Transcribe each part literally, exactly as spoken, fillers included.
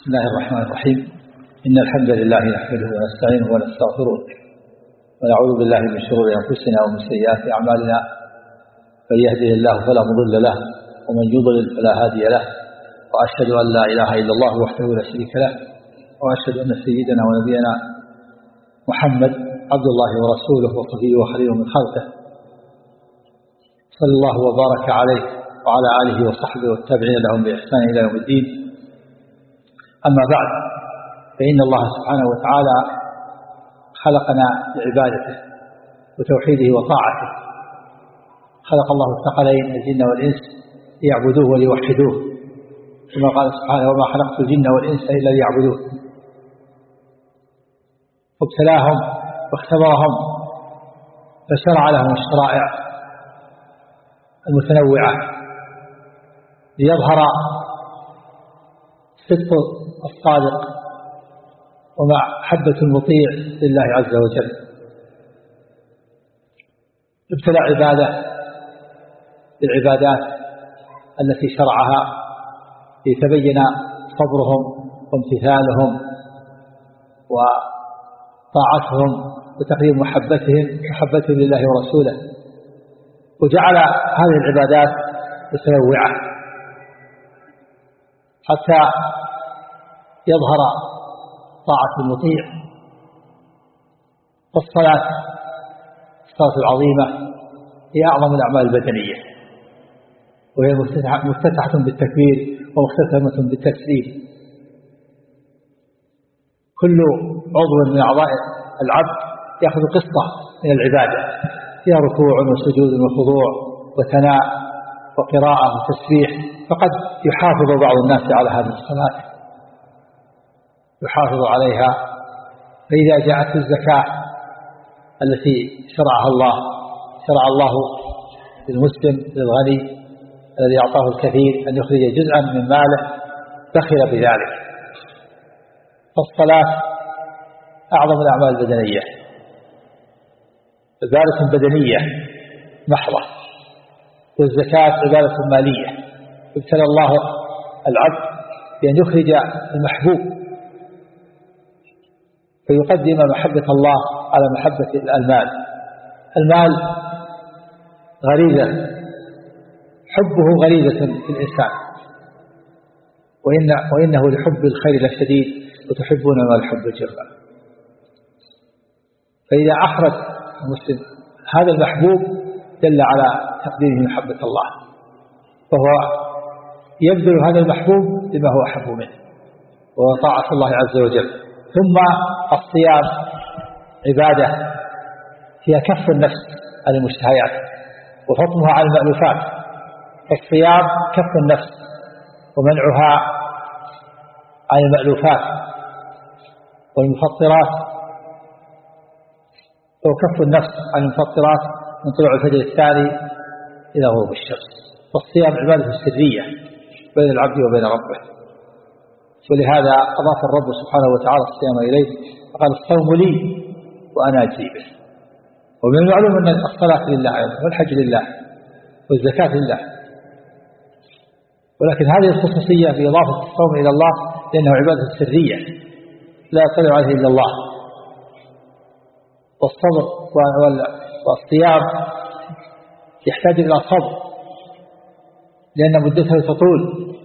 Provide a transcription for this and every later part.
بسم الله الرحمن الرحيم. إن الحمد لله نحمده ونستعينه ونستغفره ونعوذ بالله من شرور أنفسنا ومن سيئات أعمالنا، من يهده الله فلا مضل له ومن يضلل فلا هادي له، وأشهد أن لا إله إلا الله وحده لا شريك له، وأشهد أن سيدنا ونبينا محمد عبد الله ورسوله وصفيه وخليله من خلقه، صلى الله وبارك عليه وعلى آله وصحبه والتابعين لهم بإحسان إلى يوم الدين. أما بعد، فإن الله سبحانه وتعالى خلقنا لعبادته وتوحيده وطاعته. خلق الله الثقلين الجن والإنس ليعبدوه وليوحدوه، كما قال سبحانه: وما خلقت الجن والإنس إلا ليعبدوه. وابتلاهم واختبرهم فشرع لهم الشرائع المتنوعة ليظهر صدق الصادق ومحبة المطيع لله عز وجل. ابتلى عباده بالعبادات التي شرعها ليتبين صبرهم وامتثالهم وطاعتهم وتقديم محبتهم محبتهم لله ورسوله، وجعل هذه العبادات متنوعة حتى يظهر طاعة المطيع. فالصلاة الصلاة العظيمة هي أعظم الأعمال البدنية، وهي مفتتحة بالتكبير ومختتمة بالتسليم. كل عضو من أعضاء العبد يأخذ قسطة من العبادة، فيها ركوع وسجود وخضوع وثناء وقراءة وتسبيح. فقد يحافظ بعض الناس على هذه الصلاة، يحافظ عليها. فإذا جاءت الزكاة التي شرعها الله، شرع الله للمسلم للغني الذي أعطاه الكثير أن يخرج جزءا من ماله، بخل بذلك. فالصلاة أعظم الأعمال البدنية، عبادة بدنية محضة، والزكاة عبادة مالية. ابتلى الله العبد بأن يخرج المحبوب فيقدم محبة الله على محبة المال. المال غريزة، حبه غريزة في الإنسان، وإن وإنه لحب الخير لشديد وتحبون ما الحب جرا. فإذا أخرج المسلم هذا المحبوب دل على تقديمه محبة الله، فهو يبذل هذا المحبوب لما هو أحب منه وهو طاعة الله عز وجل. ثم الصيام عبادة فيها كف النفس عن المشتهيات وفطمها عن المألوفات. فالصيام كف النفس ومنعها عن المألوفات والمفطرات، وكف النفس عن المفطرات من طلوع الفجر الثاني إلى غروب الشمس. فالصيام عبادة سرية بين العبد وبين ربه، ولهذا أضاف الرب سبحانه وتعالى الصيام إليه فقال: الصوم لي وأنا أجزي به. ومن المعلوم أن الصلاة لله والحج لله والزكاة لله، ولكن هذه الخصوصية في إضافة الصوم إلى الله لأنه عبادة سرية لا يطلع عليه إلا الله. والصبر والصيام يحتاج إلى صبر لأن مدته تطول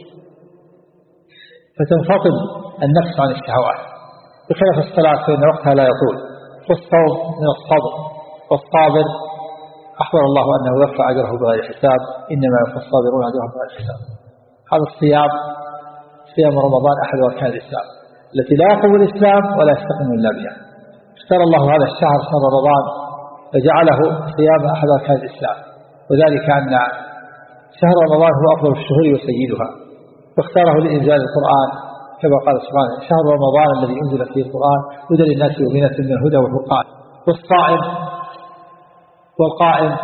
فتنفطم النفس عن الشهوات، بخلاف الصلاة فإن وقتها لا يطول. والصوم من الصبر، والصابر أخبر الله أنه يرفع أجره بغير حساب: إنما يوفى الصابرون أجرهم بغير حساب. هذا الصيام صيام رمضان أحد أركان الإسلام التي لا يقوم الإسلام ولا يستقيم إلا بها. اختار الله هذا الشهر شهر رمضان فجعله صيام أحد أركان الإسلام، وذلك أن شهر رمضان هو أفضل الشهور وسيدها، واختاره لإنزال القرآن كما قال سبحانه: شهر رمضان الذي أنزل فيه القرآن هدى للناس وبينات من الهدى والفرقان. والصائم والقائم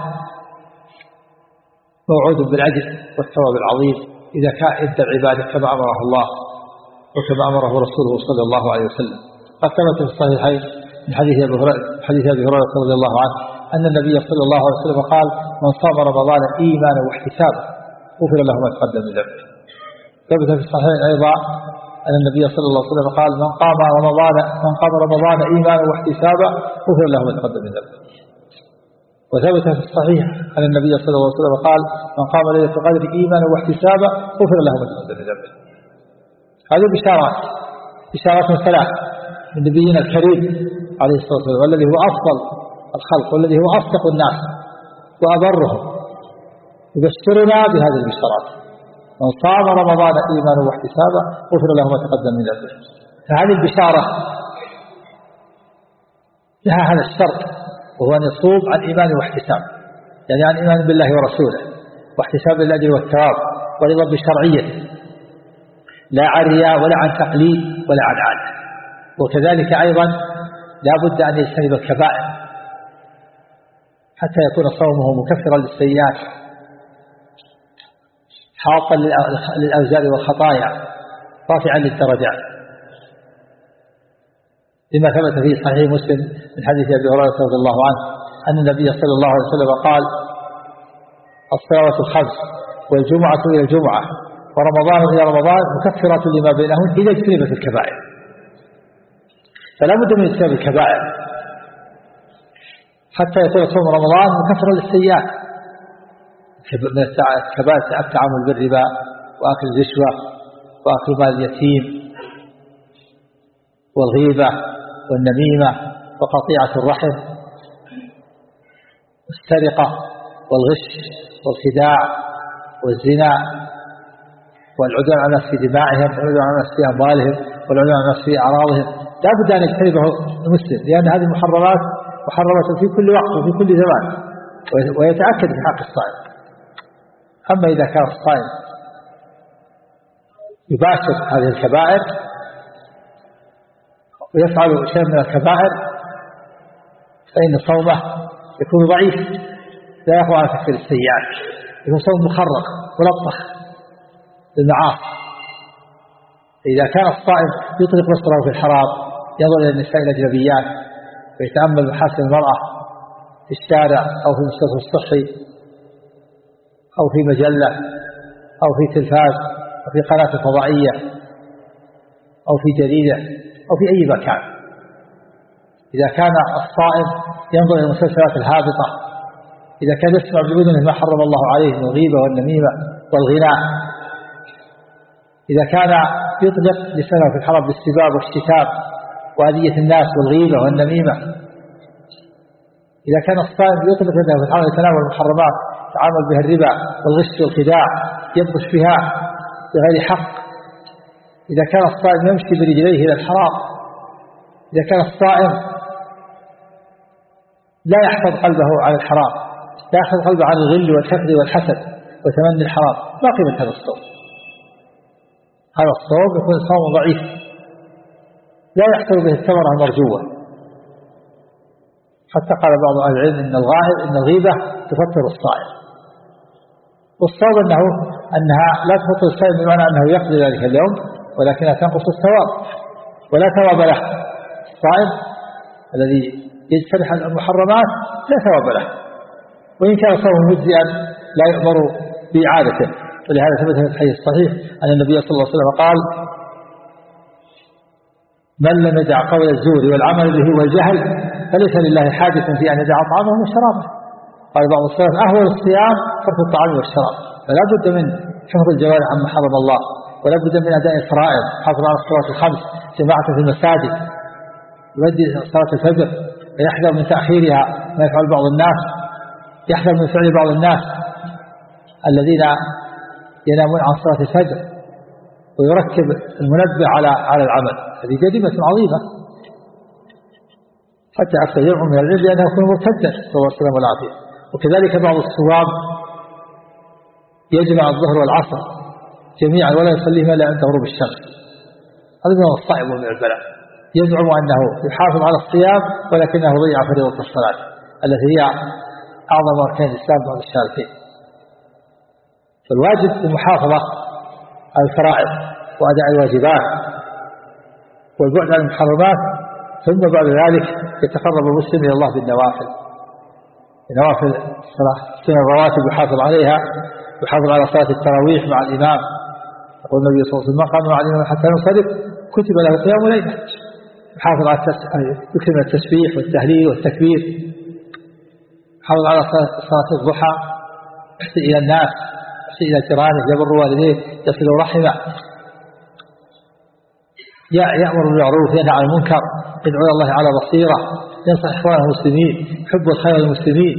موعود بالأجر والثواب العظيم إذا كان أدى العبادة كما أمره الله وكما أمره رسوله صلى الله عليه وسلم. قد ثبت في الصحيحين من حديث أبي هريرة حديث أبي هريرة رضي الله عنه أن النبي صلى الله عليه وسلم قال: من صام رمضان إيمانا واحتسابا غفر له ما تقدم من ذنبه. ثبت في الصحيحين أيضا أن النبي صلى الله عليه وسلم قال من قام رمضان من قام رمضان إيمانا واحتسابا غفر له ما تقدم من ذنبه. وثبت في الصحيح أن النبي صلى الله عليه وسلم قال من قام ليلة القدر إيمانا واحتسابا غفر له ما تقدم من ذنبه. هذه بشارات بشارات ثلاث من نبينا الكريم عليه الصلاة والسلام، والذي هو أفضل الخلق والذي هو أصدق الناس وأبرهم، يبشرنا بهذه البشارات: من صام رمضان إيمانا واحتسابا غفر له ما تقدم من ذنبه. فهذه البشارة لها هذا الشرط، وهو أن يصوم عن إيمان واحتساب، يعني عن إيمان بالله ورسوله واحتساب للأجر والثواب ورضا بشرعيته، لا عن رياء ولا عن تقليد ولا عن عادة. وكذلك أيضا لا بد أن يجتنب الكبائر حتى يكون صومه مكفرا للسيئات حاطا للأوزار والخطايا رافعا للدرجات، لما ثبت في صحيح مسلم من حديث أبي هريرة رضي الله عنه أن النبي صلى الله عليه وسلم قال: الصلوات الخمس والجمعة إلى الجمعة ورمضان إلى رمضان مكفرات لما بينهن إذا اجتنبت الكبائر. فلا بد من اجتناب الكبائر حتى يكون صوم رمضان مكفرا للسيئات. من الكبائر التعامل بالربا وأكل الرشوة وأكل مال اليتيم والغيبة والنميمة وقطيعة الرحم والسرقة والغش والخداع والزنا والعدوان على الناس في دمائهم والعدوان على الناس في أموالهم والعدوان على الناس في أعراضهم. لا بد أن يجتنبه المسلم، لأن هذه المحرمات محرمة في كل وقت وفي كل زمان، ويتأكد في حق الصائم. أما إذا كان الصائم يباشر هذه الكبائر ويفعل شيء من الكبائر فإن صومه يكون ضعيف، لا يقوى على تكفير السيئات، يكون صوم مخرق ملطخ للمعاصي. إذا كان الصائم يطلق بصره في الحرام، ينظر إلى النساء الأجنبيات ويتأمل محاسن المرأة في الشارع أو في المستشفى الصحي أو في مجلة أو في تلفاز أو في قناة فضائية أو في جريدة أو في أي مكان، إذا كان الصائم ينظر إلى المسلسلات الهابطة، إذا كان يسمع بأذنه ما حرم الله عليه من الغيبة والنميمة والغناء، إذا كان يطلق لسانه في الحرام بالسباب والشتام وأذية الناس والغيبة والنميمة، إذا كان الصائم يطلق يده في الحرام يتناول المحرمات يتعامل بها الربا والغش والخداع يبطش بها بغير حق، إذا كان الصائم يمشي برجليه إلى الحرام، إذا كان الصائم لا يحفظ قلبه على الحرام، لا يحفظ قلبه عن الغل والحقد والحسد وتمني الحرام، ما قيمة هذا الصوم؟ هذا الصوم يكون صوم ضعيف لا يحصل به الثمرة المرجوة. حتى قال بعض أهل العلم إن الغائب إن الغيبة تفطر الصائم، والصواب أنه أنها لا تفطر الصائم بمعنى أنه يقضي ذلك اليوم، ولكنها تنقص الثواب ولا ثواب له. الصائم الذي يجترح المحرمات لا ثواب له، وإن كان صومه مجزئا لا يؤمر بإعادته. ولهذا ثبت في الحديث الصحيح أن النبي صلى الله عليه وسلم قال: من لم يدع قول الزور والعمل به والجهل فليس لله حاجة في أن يدع طعامه وشرابه. قال بعض السلف: أهون الصيام ترك الطعام والشراب. فلا بد من حفظ الجوارح عما حرم الله، ولا بد من أداء الفرائض، حفظ على الصلوات الخمس، جماعة في المساجد، يؤدي صلاة الفجر، ويحذر من تأخيرها ما يفعل بعض الناس، يحذر من فعل بعض الناس الذين ينامون عن صلاة الفجر ويركب المنبه على على العمل. هذه جريمة عظيمة، حتى أكثر جمع من العلم لأنه يكون مرتدا صلى الله عليه وسلم والعافية. وكذلك بعض الصواب يجمع الظهر والعصر جميعا ولا يصليهما إلا عند غروب الشمس. هذا من الصعب ومن البلاء، يزعم أنه يحافظ على الصيام ولكنه ضيع فريضة الصلاة التي هي أعظم أركان الإسلام بعد الشهادتين. فالواجب المحافظة على الفرائض وأداء الواجبات والبعد عن المحرمات، ثم بعد ذلك يتقرب المسلم إلى الله بالنوافل، نوافل الصلاة، سنة الرواتب يحافظ عليها، يحافظ على صلاة التراويح مع الإمام يقول النبي صلى الله عليه وسلم ما قام علينا حتى نصرف كتب له قيام ليلة يحافظ على يكثر من التسبيح والتهليل والتكبير، يحافظ على صلاة الضحى، يحسن إلى الناس، يحسن إلى جيرانه، يبر والديه، يصل رحمه، يأمر بالمعروف، ينهى عن المنكر، يدعو إلى الله على بصيرة، ينصح إخوانه المسلمين، يحب الخير للمسلمين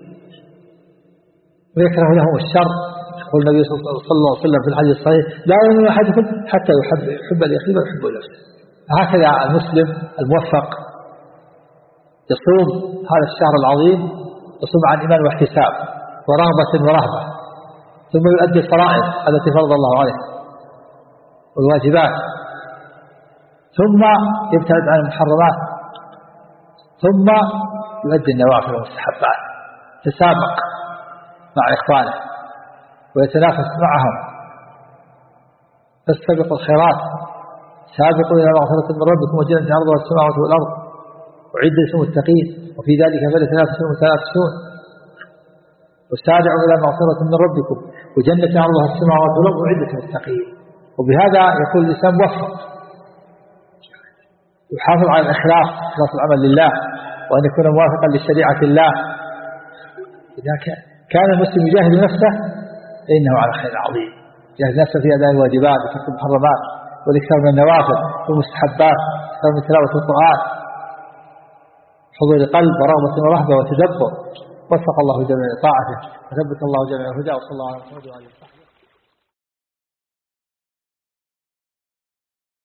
ويكره لهم الشر. يقول النبي صلى الله عليه وسلم في الحديث الصحيح لا يؤمن أحدكم حتى يحب يحب لأخيه ويحب لنفسه. هكذا المسلم الموفق يصوم هذا الشهر العظيم، يصوم عن إيمان واحتساب ورغبة ورهبة، ثم يؤدي الفرائض التي فرض الله عليه والواجبات، ثم يبتعد عن المحرمات، ثم يؤدي النوافل والمستحبات، يتسابق مع إخوانه ويتنافس معهم، فاستبقوا الخيرات، سابقوا إلى مغفرة من ربكم وجنة عرضها السماوات والأرض أعدت للمتقين وفي ذلك فليتنافس المتنافسون، وسارعوا إلى مغفرة من ربكم وجنة عرضها السماوات والأرض أعدت للمتقين. وبهذا يكون الإنسان موفق، يحافظ على الإخلاص، إخلاص العمل لله، وأن يكون موافقا لشريعة الله. إذا كان المسلم يجاهد نفسه فإنه على خير عظيم، يجاهد نفسه في أداء الواجبات وترك المحرمات والإكثار من النوافل والمستحبات، إكثار من تلاوة القرآن، حضور قلب ورغبة ورهبة وتدبر. وفق الله جميع طاعته وثبت الله جميع الهدى، وصلى الله عليه وسلم.